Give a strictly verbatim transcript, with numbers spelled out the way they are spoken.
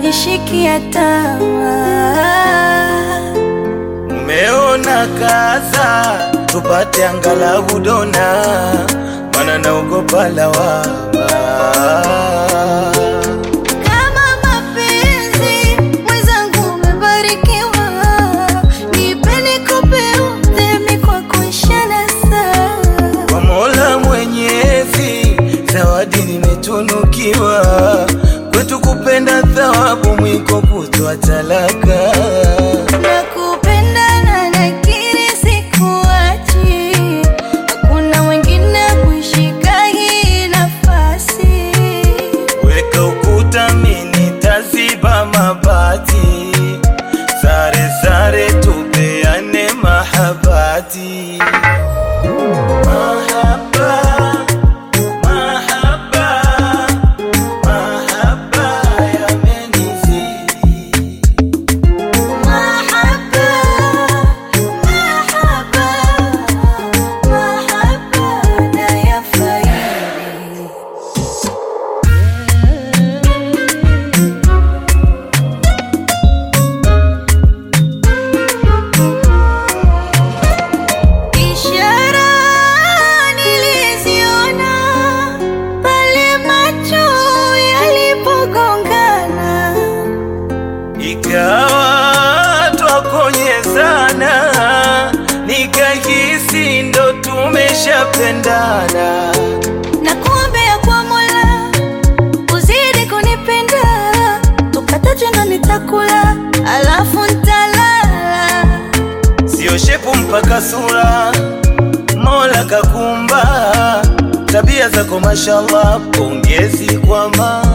kunishikia tamaa. Umeona kaza tupate angalau dona, mana naogopa lawama. Kama mapenzi mwenzangu umebarikiwa, nipeni kupe udhemi kwa kuishana saa. Kwa Mola Mwenyezi zawadi nimetunukiwa, kwetu kupenda thawabu mwiko kutoa talaka. Nakupenda na nakiri sikuachi, hakuna mwingine kushika hii nafasi. Weka ukuta mimi taziba mabati, sare sare tupeane mahabati. Ikawa twakonyezana, nikahisi ndo tumeshapendana. Nakuombea kwa Mola uzidi kunipenda, tukatajenga nitakula alafu nitalala. Sio shepu mpaka sura, Mola kakumba, tabia zako mashallah, pongezi kwa ma